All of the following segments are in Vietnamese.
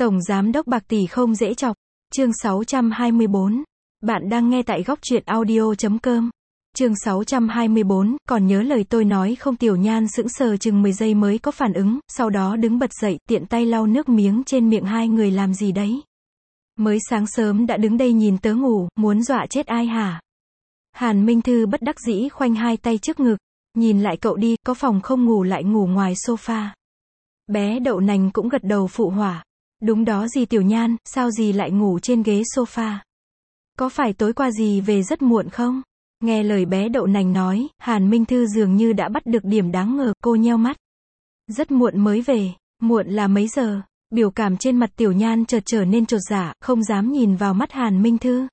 Tổng giám đốc bạc tỷ không dễ chọc. Chương 624. Bạn đang nghe tại góc truyện audio.com. Chương 624, còn nhớ lời tôi nói không? Tiểu Nhan sững sờ chừng 10 giây mới có phản ứng, sau đó đứng bật dậy, tiện tay lau nước miếng trên miệng. Hai người làm gì đấy? Mới sáng sớm đã đứng đây nhìn tớ ngủ, muốn dọa chết ai hả? Hàn Minh Thư bất đắc dĩ khoanh hai tay trước ngực, nhìn lại cậu đi, có phòng không ngủ lại ngủ ngoài sofa. Bé đậu nành cũng gật đầu phụ họa. Đúng đó dì Tiểu Nhan, sao dì lại ngủ trên ghế sofa? Có phải tối qua dì về rất muộn không? Nghe lời bé đậu nành nói, Hàn Minh Thư dường như đã bắt được điểm đáng ngờ, cô nheo mắt. Rất muộn mới về, muộn là mấy giờ? Biểu cảm trên mặt Tiểu Nhan chợt trở nên chột dạ, không dám nhìn vào mắt Hàn Minh Thư.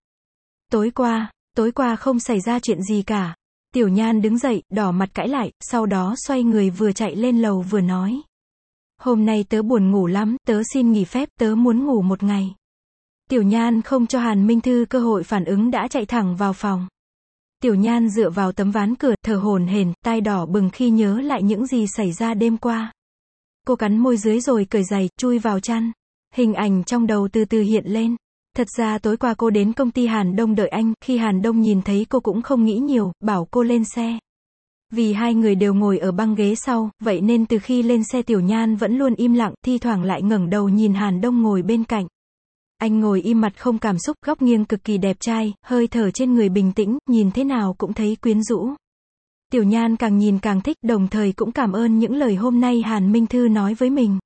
Tối qua không xảy ra chuyện gì cả. Tiểu Nhan đứng dậy, đỏ mặt cãi lại, sau đó xoay người vừa chạy lên lầu vừa nói. Hôm nay tớ buồn ngủ lắm, tớ xin nghỉ phép, tớ muốn ngủ một ngày. Tiểu Nhan không cho Hàn Minh Thư cơ hội phản ứng đã chạy thẳng vào phòng. Tiểu Nhan dựa vào tấm ván cửa, thở hổn hển, tai đỏ bừng khi nhớ lại những gì xảy ra đêm qua. Cô cắn môi dưới rồi cởi giày, chui vào chăn. Hình ảnh trong đầu từ từ hiện lên. Thật ra tối qua cô đến công ty Hàn Đông đợi anh, khi Hàn Đông nhìn thấy cô cũng không nghĩ nhiều, bảo cô lên xe. Vì hai người đều ngồi ở băng ghế sau, vậy nên từ khi lên xe Tiểu Nhan vẫn luôn im lặng, thi thoảng lại ngẩng đầu nhìn Hàn Đông ngồi bên cạnh. Anh ngồi im mặt không cảm xúc, góc nghiêng cực kỳ đẹp trai, hơi thở trên người bình tĩnh, nhìn thế nào cũng thấy quyến rũ. Tiểu Nhan càng nhìn càng thích, đồng thời cũng cảm ơn những lời hôm nay Hàn Minh Thư nói với mình.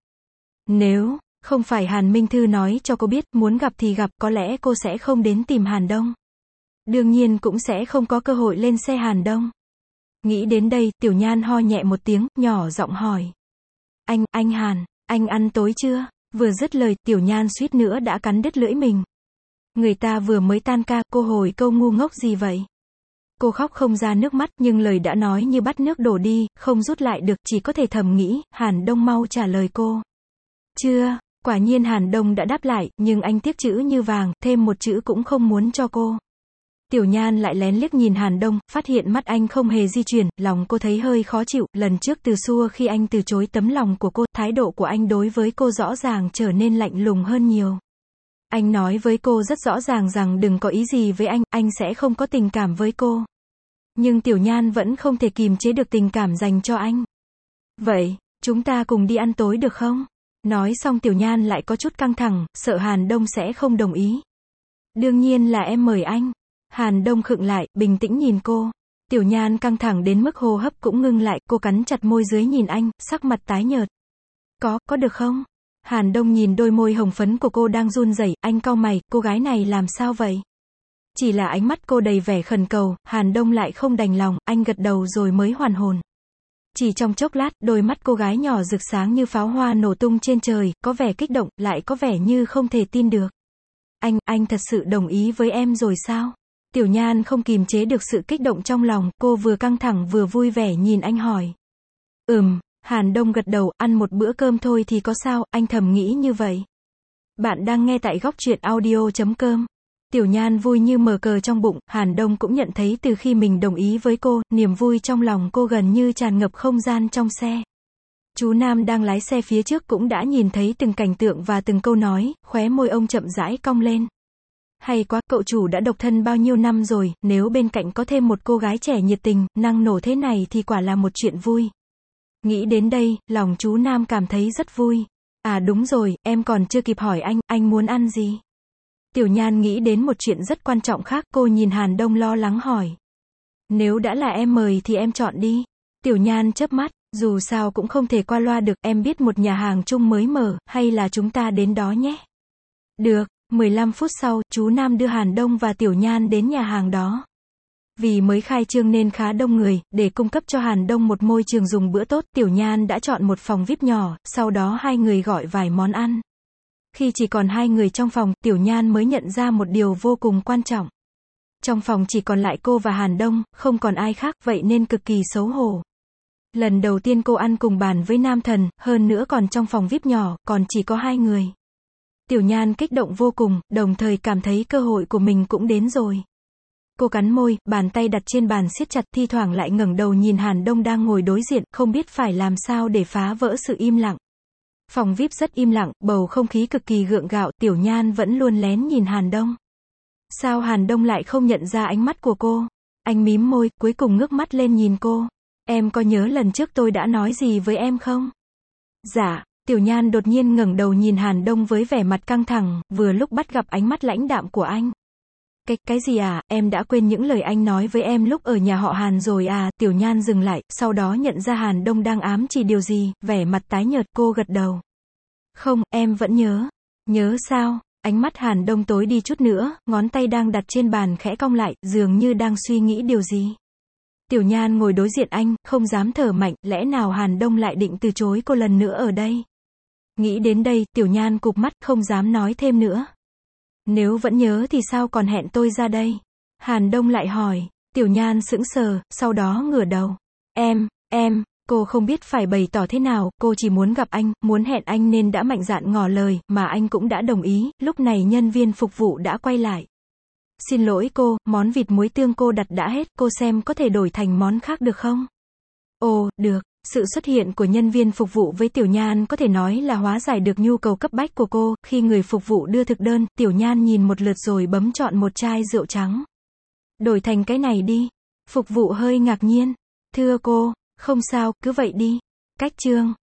Nếu không phải Hàn Minh Thư nói cho cô biết, muốn gặp thì gặp, có lẽ cô sẽ không đến tìm Hàn Đông. Đương nhiên cũng sẽ không có cơ hội lên xe Hàn Đông. Nghĩ đến đây, Tiểu Nhan ho nhẹ một tiếng, nhỏ giọng hỏi. Anh Hàn, anh ăn tối chưa? Vừa dứt lời, Tiểu Nhan suýt nữa đã cắn đứt lưỡi mình. Người ta vừa mới tan ca, cô hồi câu ngu ngốc gì vậy? Cô khóc không ra nước mắt, nhưng lời đã nói như bắt nước đổ đi, không rút lại được, chỉ có thể thầm nghĩ, Hàn Đông mau trả lời cô. Chưa, quả nhiên Hàn Đông đã đáp lại, nhưng anh tiếc chữ như vàng, thêm một chữ cũng không muốn cho cô. Tiểu Nhan lại lén liếc nhìn Hàn Đông, phát hiện mắt anh không hề di chuyển, lòng cô thấy hơi khó chịu, lần trước từ xưa khi anh từ chối tấm lòng của cô, thái độ của anh đối với cô rõ ràng trở nên lạnh lùng hơn nhiều. Anh nói với cô rất rõ ràng rằng đừng có ý gì với anh sẽ không có tình cảm với cô. Nhưng Tiểu Nhan vẫn không thể kìm chế được tình cảm dành cho anh. Vậy, chúng ta cùng đi ăn tối được không? Nói xong Tiểu Nhan lại có chút căng thẳng, sợ Hàn Đông sẽ không đồng ý. Đương nhiên là em mời anh. Hàn Đông khựng lại, bình tĩnh nhìn cô. Tiểu Nhan căng thẳng đến mức hô hấp cũng ngưng lại, cô cắn chặt môi dưới nhìn anh, sắc mặt tái nhợt. Có được không? Hàn Đông nhìn đôi môi hồng phấn của cô đang run rẩy, anh cau mày, cô gái này làm sao vậy? Chỉ là ánh mắt cô đầy vẻ khẩn cầu, Hàn Đông lại không đành lòng, anh gật đầu rồi mới hoàn hồn. Chỉ trong chốc lát, đôi mắt cô gái nhỏ rực sáng như pháo hoa nổ tung trên trời, có vẻ kích động, lại có vẻ như không thể tin được. Anh thật sự đồng ý với em rồi sao? Tiểu Nhan không kìm chế được sự kích động trong lòng, cô vừa căng thẳng vừa vui vẻ nhìn anh hỏi. Hàn Đông gật đầu, ăn một bữa cơm thôi thì có sao, anh thầm nghĩ như vậy. Bạn đang nghe tại góc truyện audio.com. Tiểu Nhan vui như mở cờ trong bụng, Hàn Đông cũng nhận thấy từ khi mình đồng ý với cô, niềm vui trong lòng cô gần như tràn ngập không gian trong xe. Chú Nam đang lái xe phía trước cũng đã nhìn thấy từng cảnh tượng và từng câu nói, khóe môi ông chậm rãi cong lên. Hay quá, cậu chủ đã độc thân bao nhiêu năm rồi, nếu bên cạnh có thêm một cô gái trẻ nhiệt tình, năng nổ thế này thì quả là một chuyện vui. Nghĩ đến đây, lòng chú Nam cảm thấy rất vui. À đúng rồi, em còn chưa kịp hỏi anh muốn ăn gì? Tiểu Nhan nghĩ đến một chuyện rất quan trọng khác, cô nhìn Hàn Đông lo lắng hỏi. Nếu đã là em mời thì em chọn đi. Tiểu Nhan chớp mắt, dù sao cũng không thể qua loa được, em biết một nhà hàng chung mới mở, hay là chúng ta đến đó nhé? Được. 15 phút sau, chú Nam đưa Hàn Đông và Tiểu Nhan đến nhà hàng đó. Vì mới khai trương nên khá đông người, để cung cấp cho Hàn Đông một môi trường dùng bữa tốt, Tiểu Nhan đã chọn một phòng VIP nhỏ, sau đó hai người gọi vài món ăn. Khi chỉ còn hai người trong phòng, Tiểu Nhan mới nhận ra một điều vô cùng quan trọng. Trong phòng chỉ còn lại cô và Hàn Đông, không còn ai khác, vậy nên cực kỳ xấu hổ. Lần đầu tiên cô ăn cùng bàn với nam thần, hơn nữa còn trong phòng VIP nhỏ, còn chỉ có hai người. Tiểu Nhan kích động vô cùng, đồng thời cảm thấy cơ hội của mình cũng đến rồi. Cô cắn môi, bàn tay đặt trên bàn siết chặt, thi thoảng lại ngẩng đầu nhìn Hàn Đông đang ngồi đối diện, không biết phải làm sao để phá vỡ sự im lặng. Phòng VIP rất im lặng, bầu không khí cực kỳ gượng gạo, Tiểu Nhan vẫn luôn lén nhìn Hàn Đông. Sao Hàn Đông lại không nhận ra ánh mắt của cô? Anh mím môi, cuối cùng ngước mắt lên nhìn cô. Em có nhớ lần trước tôi đã nói gì với em không? Dạ, Tiểu Nhan đột nhiên ngẩng đầu nhìn Hàn Đông với vẻ mặt căng thẳng, vừa lúc bắt gặp ánh mắt lãnh đạm của anh. Cái gì à, em đã quên những lời anh nói với em lúc ở nhà họ Hàn rồi à, Tiểu Nhan dừng lại, sau đó nhận ra Hàn Đông đang ám chỉ điều gì, vẻ mặt tái nhợt, cô gật đầu. Không, em vẫn nhớ. Nhớ sao? Ánh mắt Hàn Đông tối đi chút nữa, ngón tay đang đặt trên bàn khẽ cong lại, dường như đang suy nghĩ điều gì. Tiểu Nhan ngồi đối diện anh, không dám thở mạnh, lẽ nào Hàn Đông lại định từ chối cô lần nữa ở đây? Nghĩ đến đây, Tiểu Nhan cụp mắt, không dám nói thêm nữa. Nếu vẫn nhớ thì sao còn hẹn tôi ra đây? Hàn Đông lại hỏi. Tiểu Nhan sững sờ, sau đó ngửa đầu. Cô không biết phải bày tỏ thế nào, cô chỉ muốn gặp anh, muốn hẹn anh nên đã mạnh dạn ngỏ lời, mà anh cũng đã đồng ý, lúc này nhân viên phục vụ đã quay lại. Xin lỗi cô, món vịt muối tương cô đặt đã hết, cô xem có thể đổi thành món khác được không? Ồ, được. Sự xuất hiện của nhân viên phục vụ với Tiểu Nhan có thể nói là hóa giải được nhu cầu cấp bách của cô, khi người phục vụ đưa thực đơn, Tiểu Nhan nhìn một lượt rồi bấm chọn một chai rượu trắng. Đổi thành cái này đi. Phục vụ hơi ngạc nhiên. Thưa cô, không sao, cứ vậy đi. Cách chương.